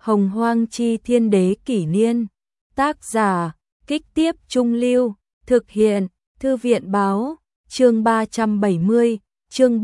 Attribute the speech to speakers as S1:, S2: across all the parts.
S1: Hồng Hoang Chi Thiên Đế Kỷ Niên. Tác giả, Kích Tiếp Trung Lưu. Thực hiện, Thư viện Báo. Chương 370, chương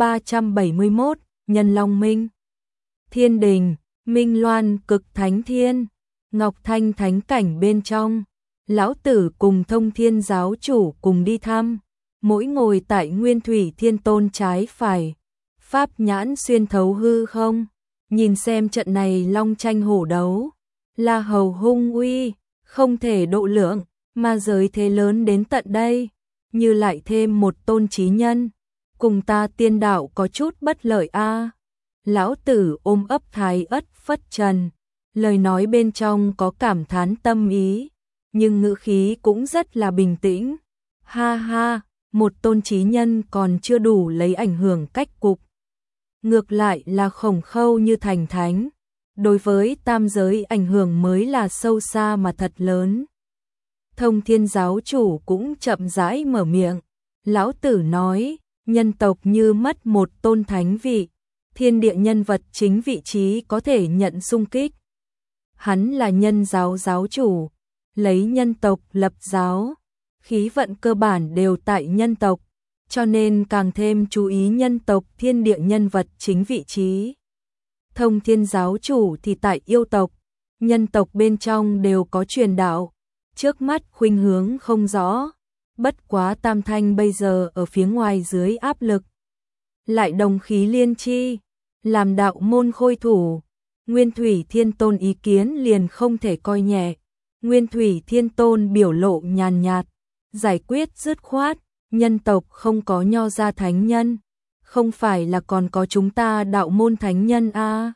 S1: 371, Nhân Long Minh. Thiên Đình, Minh Loan Cực Thánh Thiên, Ngọc Thanh Thánh Cảnh bên trong. Lão Tử cùng Thông Thiên giáo chủ cùng đi thăm, mỗi ngồi tại Nguyên Thủy Thiên Tôn trái phải, pháp nhãn xuyên thấu hư không, nhìn xem trận này long tranh hổ đấu, là hầu hung uy, không thể độ lượng, mà giới thế lớn đến tận đây, như lại thêm một tôn trí nhân, cùng ta tiên đạo có chút bất lợi a. Lão Tử ôm ấp thái ất phất trần, lời nói bên trong có cảm thán tâm ý, nhưng ngữ khí cũng rất là bình tĩnh. Ha ha, một tôn trí nhân còn chưa đủ lấy ảnh hưởng cách cục. Ngược lại là Khổng Khâu như thành thánh, đối với tam giới ảnh hưởng mới là sâu xa mà thật lớn. Thông Thiên giáo chủ cũng chậm rãi mở miệng. Lão Tử nói, nhân tộc như mất một tôn thánh vị, thiên địa nhân vật chính vị trí có thể nhận xung kích. Hắn là nhân giáo giáo chủ, lấy nhân tộc lập giáo, khí vận cơ bản đều tại nhân tộc, cho nên càng thêm chú ý nhân tộc thiên địa nhân vật chính vị trí. Thông Thiên giáo chủ thì tại yêu tộc, nhân tộc bên trong đều có truyền đạo, trước mắt khuynh hướng không rõ, bất quá Tam Thanh bây giờ ở phía ngoài dưới áp lực, lại đồng khí liên chi, làm đạo môn khôi thủ, Nguyên Thủy Thiên Tôn ý kiến liền không thể coi nhẹ. Nguyên Thủy Thiên Tôn biểu lộ nhàn nhạt, giải quyết dứt khoát, nhân tộc không có nho gia thánh nhân, không phải là còn có chúng ta đạo môn thánh nhân a.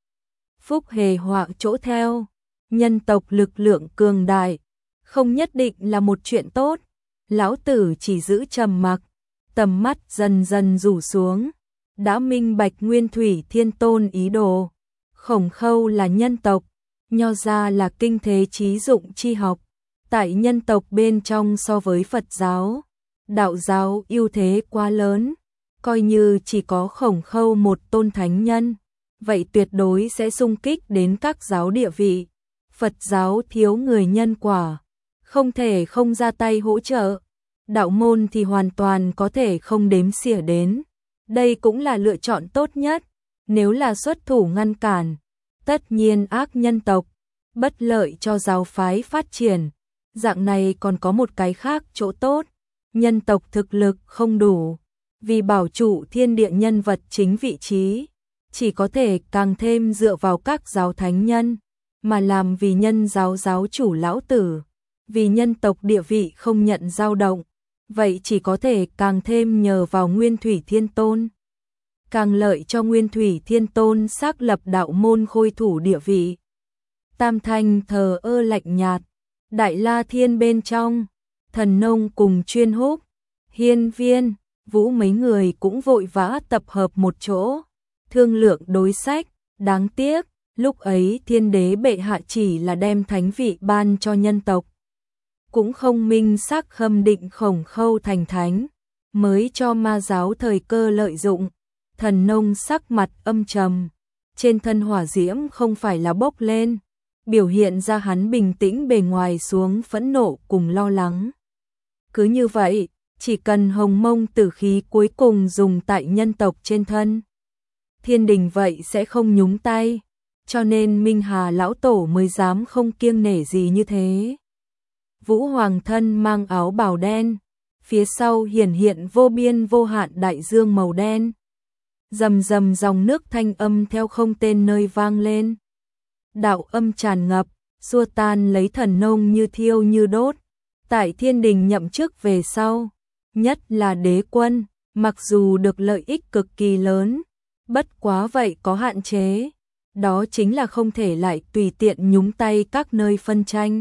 S1: Phúc hề họa chỗ theo, nhân tộc lực lượng cường đại, không nhất định là một chuyện tốt. Lão Tử chỉ giữ trầm mặc, tầm mắt dần dần rủ xuống, đã minh bạch Nguyên Thủy Thiên Tôn ý đồ. Khổng Khâu là nhân tộc, nho gia là kinh thế trí dụng chi học, tại nhân tộc bên trong so với Phật giáo, đạo giáo ưu thế quá lớn, coi như chỉ có Khổng Khâu một tôn thánh nhân, vậy tuyệt đối sẽ xung kích đến các giáo địa vị. Phật giáo thiếu người nhân quả, không thể không ra tay hỗ trợ, đạo môn thì hoàn toàn có thể không đếm xỉa đến, đây cũng là lựa chọn tốt nhất. Nếu là xuất thủ ngăn cản, tất nhiên ác nhân tộc, bất lợi cho giáo phái phát triển. Dạng này còn có một cái khác chỗ tốt, nhân tộc thực lực không đủ, vì bảo trụ thiên địa nhân vật chính vị trí, chỉ có thể càng thêm dựa vào các giáo thánh nhân, mà làm vì nhân giáo giáo chủ Lão Tử, vì nhân tộc địa vị không nhận dao động, vậy chỉ có thể càng thêm nhờ vào Nguyên Thủy Thiên Tôn. Càng lợi cho Nguyên Thủy Thiên Tôn xác lập đạo môn khôi thủ địa vị. Tam Thanh thờ ơ lạnh nhạt, Đại La Thiên bên trong, Thần Nông cùng Chuyên Húc, Hiên Viên, Vũ mấy người cũng vội vã tập hợp một chỗ, thương lượng đối sách. Đáng tiếc, lúc ấy Thiên Đế bệ hạ chỉ là đem thánh vị ban cho nhân tộc, cũng không minh xác khâm định Khổng Khâu thành thánh, mới cho ma giáo thời cơ lợi dụng. Thần Nông sắc mặt âm trầm, trên thân hỏa diễm không phải là bốc lên, biểu hiện ra hắn bình tĩnh bề ngoài xuống phẫn nộ cùng lo lắng. Cứ như vậy, chỉ cần hồng mông tử khí cuối cùng dùng tại nhân tộc trên thân, thiên đình vậy sẽ không nhúng tay, cho nên Minh Hà lão tổ mới dám không kiêng nể gì như thế. Vũ Hoàng thân mang áo bào đen, phía sau hiển hiện vô biên vô hạn đại dương màu đen. Rầm rầm dòng nước thanh âm theo không tên nơi vang lên. Đạo âm tràn ngập, xua tan lấy Thần Nông như thiêu như đốt. Tại thiên đình nhậm chức về sau, nhất là đế quân, mặc dù được lợi ích cực kỳ lớn, bất quá vậy có hạn chế. Đó chính là không thể lại tùy tiện nhúng tay các nơi phân tranh.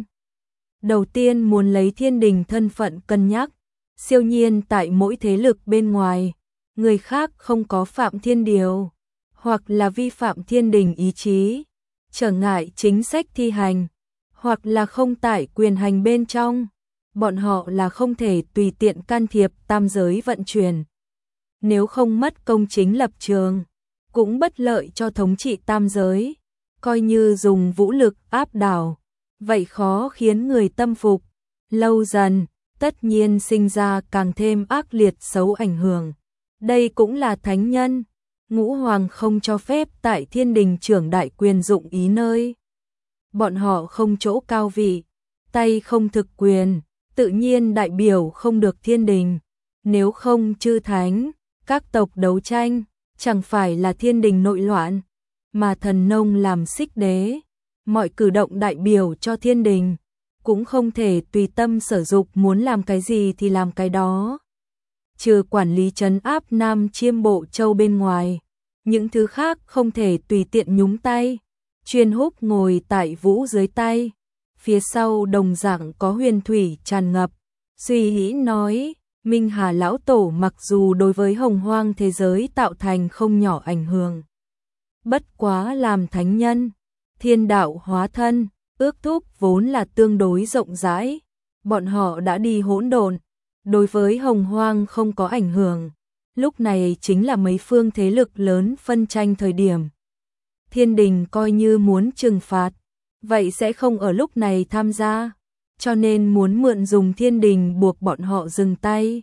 S1: Đầu tiên muốn lấy thiên đình thân phận cân nhắc, siêu nhiên tại mỗi thế lực bên ngoài. Người khác không có phạm thiên điều, hoặc là vi phạm thiên đình ý chí, trở ngại chính sách thi hành, hoặc là không tại quyền hành bên trong, bọn họ là không thể tùy tiện can thiệp tam giới vận chuyển. Nếu không mất công chính lập trường, cũng bất lợi cho thống trị tam giới. coi như dùng vũ lực áp đảo, vậy khó khiến người tâm phục. Lâu dần, tất nhiên sinh ra càng thêm ác liệt xấu ảnh hưởng. Đây cũng là thánh nhân. Ngũ Hoàng không cho phép tại Thiên Đình trưởng đại quyền dụng ý nơi. Bọn họ không chỗ cao vị, tay không thực quyền, tự nhiên đại biểu không được Thiên Đình. Nếu không chư thánh, các tộc đấu tranh, chẳng phải là Thiên Đình nội loạn, mà thần nông làm xích đế. Mọi cử động đại biểu cho Thiên Đình, cũng không thể tùy tâm sở dục, muốn làm cái gì thì làm cái đó. Trừ quản lý trấn áp Nam Chiêm Bộ Châu bên ngoài, những thứ khác không thể tùy tiện nhúng tay. Chuyên Húc ngồi tại Vũ dưới tay, phía sau đồng dạng có huyền thủy tràn ngập, suy nghĩ nói, Minh Hà lão tổ mặc dù đối với hồng hoang thế giới tạo thành không nhỏ ảnh hưởng, bất quá làm thánh nhân, thiên đạo hóa thân, ước thúc vốn là tương đối rộng rãi, bọn họ đã đi hỗn độn, đối với hồng hoang không có ảnh hưởng. Lúc này chính là mấy phương thế lực lớn phân tranh thời điểm. Thiên Đình coi như muốn trừng phạt, vậy sẽ không ở lúc này tham gia, cho nên muốn mượn dùng Thiên Đình buộc bọn họ dừng tay.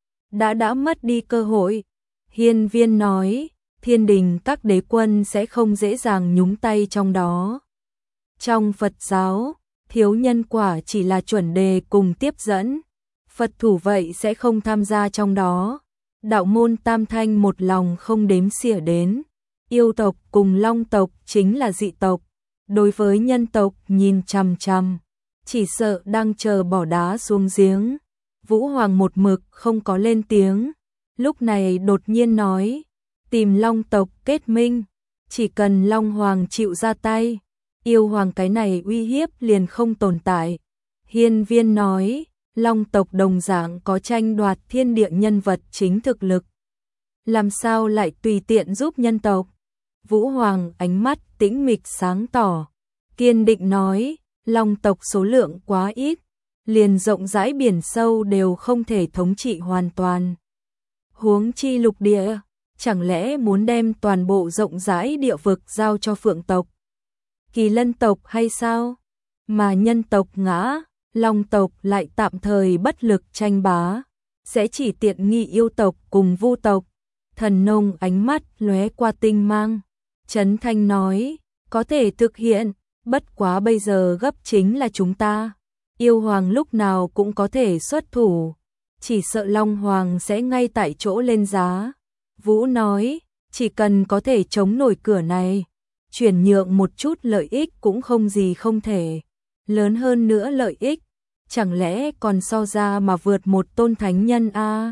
S1: Đã mất đi cơ hội. Hiên Viên nói, Thiên Đình các đế quân sẽ không dễ dàng nhúng tay trong đó. Trong Phật giáo, thiếu nhân quả chỉ là chuẩn đề cùng tiếp dẫn, Phật thủ vậy sẽ không tham gia trong đó. Đạo môn tam thanh một lòng không đếm xỉa đến, yêu tộc cùng long tộc chính là dị tộc, đối với nhân tộc nhìn chằm chằm, chỉ sợ đang chờ bỏ đá xuống giếng. Vũ Hoàng một mực không có lên tiếng, lúc này đột nhiên nói, tìm long tộc kết minh, chỉ cần Long Hoàng chịu ra tay, yêu hoàng cái này uy hiếp liền không tồn tại. Hiên Viên nói, long tộc đồng dạng có tranh đoạt thiên địa nhân vật chính thực lực, làm sao lại tùy tiện giúp nhân tộc. Vũ Hoàng ánh mắt tĩnh mịch sáng tỏ, kiên định nói, long tộc số lượng quá ít, liền rộng rãi biển sâu đều không thể thống trị hoàn toàn. Huống chi lục địa, chẳng lẽ muốn đem toàn bộ rộng rãi địa vực giao cho Phượng tộc, Kỳ Lân tộc hay sao? Mà nhân tộc ngã, long tộc lại tạm thời bất lực tranh bá, sẽ chỉ tiện nghi yêu tộc cùng Vu tộc. Thần nông ánh mắt lóe qua tinh mang, Trấn Thanh nói, có thể thực hiện, bất quá bây giờ gấp chính là chúng ta. Yêu hoàng lúc nào cũng có thể xuất thủ, chỉ sợ Long Hoàng sẽ ngay tại chỗ lên giá. Vũ nói, chỉ cần có thể chống nổi cửa này, chuyển nhượng một chút lợi ích cũng không gì không thể. Lớn hơn nữa lợi ích, chẳng lẽ còn so ra mà vượt một tôn thánh nhân a?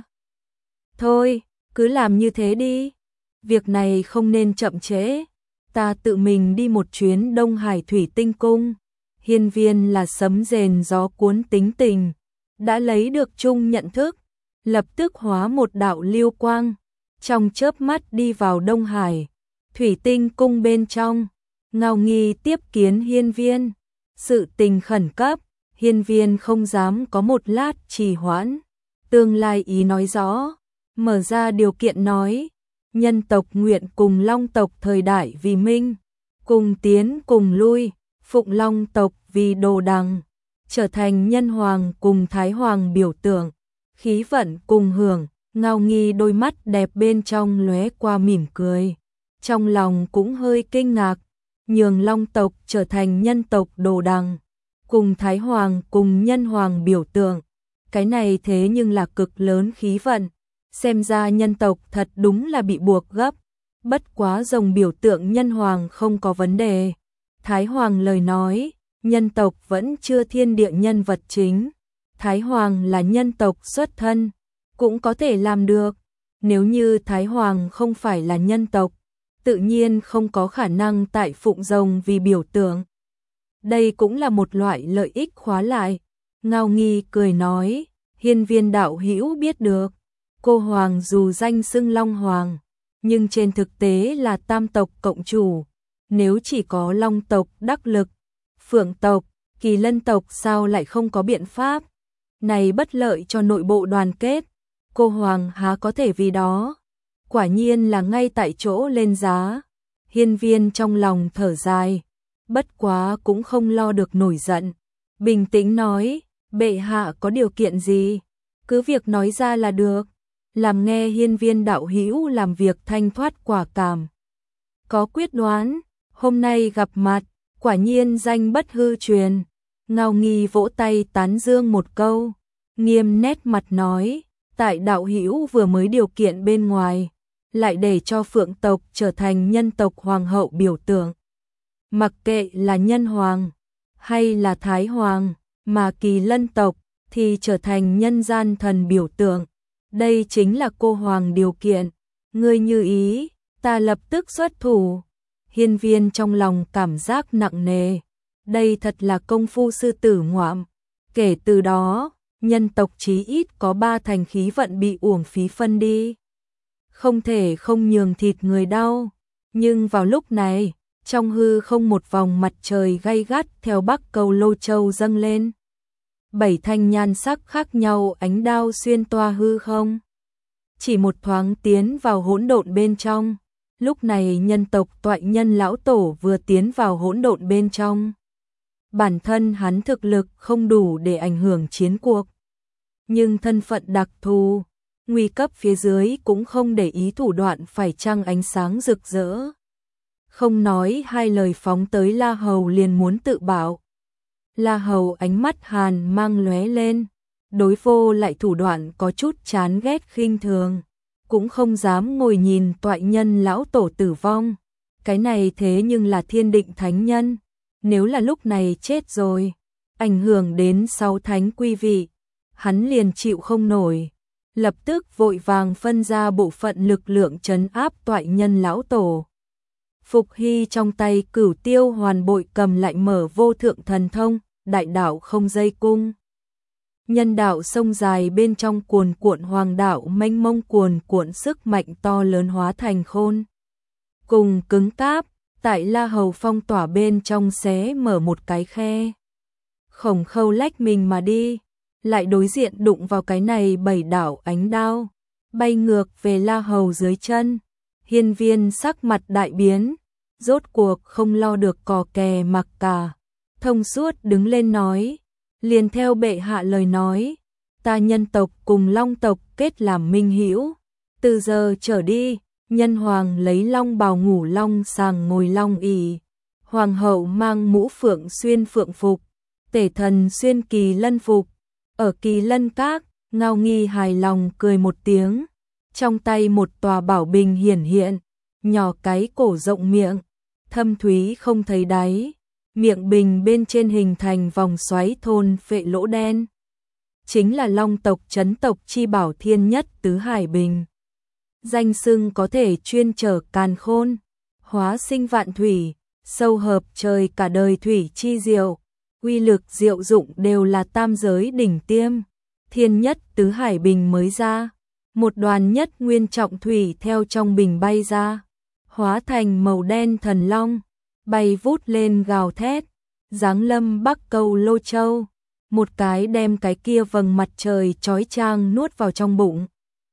S1: Thôi, cứ làm như thế đi. Việc này không nên chậm trễ. Ta tự mình đi một chuyến Đông Hải Thủy Tinh Cung. Hiên Viên là sấm rền gió cuốn tính tình, đã lấy được chung nhận thức, lập tức hóa một đạo lưu quang, trong chớp mắt đi vào Đông Hải Thủy Tinh Cung bên trong. Ngao Nghi tiếp kiến Hiên Viên, sự tình khẩn cấp, Hiên Viên không dám có một lát trì hoãn, tương lai ý nói rõ, mở ra điều kiện nói, nhân tộc nguyện cùng long tộc thời đại vì minh, cùng tiến cùng lui, phụng long tộc vì đồ đằng, trở thành nhân hoàng cùng thái hoàng biểu tượng, khí vận cùng hưởng. Ngao Nghi đôi mắt đẹp bên trong lóe qua mỉm cười, trong lòng cũng hơi kinh ngạc, nhường long tộc trở thành nhân tộc đồ đằng, cùng thái hoàng cùng nhân hoàng biểu tượng, cái này thế nhưng là cực lớn khí vận, xem ra nhân tộc thật đúng là bị buộc gấp, bất quá rồng biểu tượng nhân hoàng không có vấn đề. Thái hoàng lời nói, nhân tộc vẫn chưa thiên địa nhân vật chính, thái hoàng là nhân tộc xuất thân, cũng có thể làm được, nếu như thái hoàng không phải là nhân tộc, tự nhiên không có khả năng tại phụng rồng vì biểu tượng. Đây cũng là một loại lợi ích khóa lại. Ngao Nghi cười nói, Hiên Viên đạo hữu biết được, cô hoàng dù danh xưng Long Hoàng, nhưng trên thực tế là tam tộc cộng chủ, nếu chỉ có long tộc đắc lực, Phượng tộc, Kỳ Lân tộc sao lại không có biện pháp, này bất lợi cho nội bộ đoàn kết, cô hoàng há có thể vì đó, quả nhiên là ngay tại chỗ lên giá. Hiên Viên trong lòng thở dài, bất quá cũng không lo được nổi giận. Bình tĩnh nói, bệ hạ có điều kiện gì? Cứ việc nói ra là được. Làm nghe Hiên Viên đạo hữu làm việc thanh thoát quả cảm. Có quyết đoán, hôm nay gặp mặt, quả nhiên danh bất hư truyền. Ngao Nghi vỗ tay tán dương một câu, nghiêm nét mặt nói, tại đạo hữu vừa mới điều kiện bên ngoài, lại để cho Phượng tộc trở thành nhân tộc hoàng hậu biểu tượng. Mặc kệ là nhân hoàng hay là thái hoàng, mà Kỳ Lân tộc thì trở thành nhân gian thần biểu tượng. Đây chính là cô hoàng điều kiện, ngươi như ý, ta lập tức xuất thủ. Hiên Viên trong lòng cảm giác nặng nề, đây thật là công phu sư tử ngoạm. Kể từ đó, nhân tộc chí ít có 3 thành khí vận bị uổng phí phân đi. Không thể không nhường thịt người đau. Nhưng vào lúc này, trong hư không một vòng mặt trời gay gắt theo Bắc Cầu Lô Châu dâng lên. 7 thanh nhan sắc khác nhau ánh đao xuyên toa hư không. Chỉ một thoáng tiến vào hỗn độn bên trong. Lúc này nhân tộc Toại Nhân lão tổ vừa tiến vào hỗn độn bên trong. Bản thân hắn thực lực không đủ để ảnh hưởng chiến cuộc. Nhưng thân phận đặc thù, nguy cấp phía dưới cũng không để ý thủ đoạn phải chăng ánh sáng rực rỡ. Không nói hai lời phóng tới La Hầu liền muốn tự bảo. La Hầu ánh mắt hàn mang lóe lên, đối vô lại thủ đoạn có chút chán ghét khinh thường, cũng không dám ngồi nhìn Toại Nhân lão tổ tử vong. Cái này thế nhưng là thiên định thánh nhân, nếu là lúc này chết rồi, ảnh hưởng đến 6 thánh quy vị, hắn liền chịu không nổi. Lập tức vội vàng phân ra bộ phận lực lượng trấn áp Toại Nhân lão tổ. Phục Hy trong tay Cửu Tiêu Hoàn Bội cầm lại mở vô thượng thần thông, đại đạo không dây cung. Nhân đạo sông dài bên trong cuồn cuộn hoàng đạo mênh mông cuồn cuộn sức mạnh to lớn hóa thành khôn. Cùng cứng cáp, tại La Hầu phong tỏa bên trong xé mở một cái khe. Khổng Khâu lách mình mà đi, lại đối diện đụng vào cái này 7 đạo ánh đao, bay ngược về La Hầu dưới chân. Hiên Viên sắc mặt đại biến, rốt cuộc không lo được cò kè mặc cả, thông suốt đứng lên nói, liền theo bệ hạ lời nói, ta nhân tộc cùng Long tộc kết làm minh hữu, từ giờ trở đi, nhân hoàng lấy long bào ngủ long sàng ngồi long ỷ, hoàng hậu mang mũ phượng xuyên phượng phục, tể thần xuyên kỳ lân phục. Ở Kỳ Lân Các, Ngao Nghi hài lòng cười một tiếng, trong tay một tòa bảo bình hiển hiện, nhỏ cái cổ rộng miệng, thâm thúy không thấy đáy, miệng bình bên trên hình thành vòng xoáy thôn phệ lỗ đen. Chính là Long tộc trấn tộc chi bảo thiên nhất tứ hải bình. Danh xưng có thể chuyên chở càn khôn, hóa sinh vạn thủy, sâu hợp trời cả đời thủy chi diệu. Uy lực diệu dụng đều là tam giới đỉnh tiêm. Thiên nhất tứ hải bình mới ra, một đoàn nhất nguyên trọng thủy theo trong bình bay ra, hóa thành màu đen thần long, bay vút lên gào thét, giáng lâm Bắc Cầu Lô Châu, một cái đem cái kia vầng mặt trời chói chang nuốt vào trong bụng.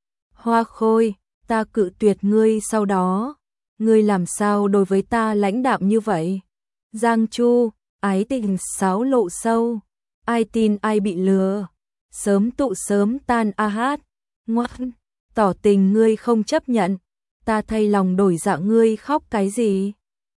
S1: Hoa Khôi, ta cự tuyệt ngươi sau đó, ngươi làm sao đối với ta lãnh đạm như vậy? Giang Chu, ái tình sáo lộ sâu, ai tin ai bị lừa, sớm tụ sớm tan a hát, ngoan, tỏ tình ngươi không chấp nhận, ta thay lòng đổi dạ ngươi khóc cái gì?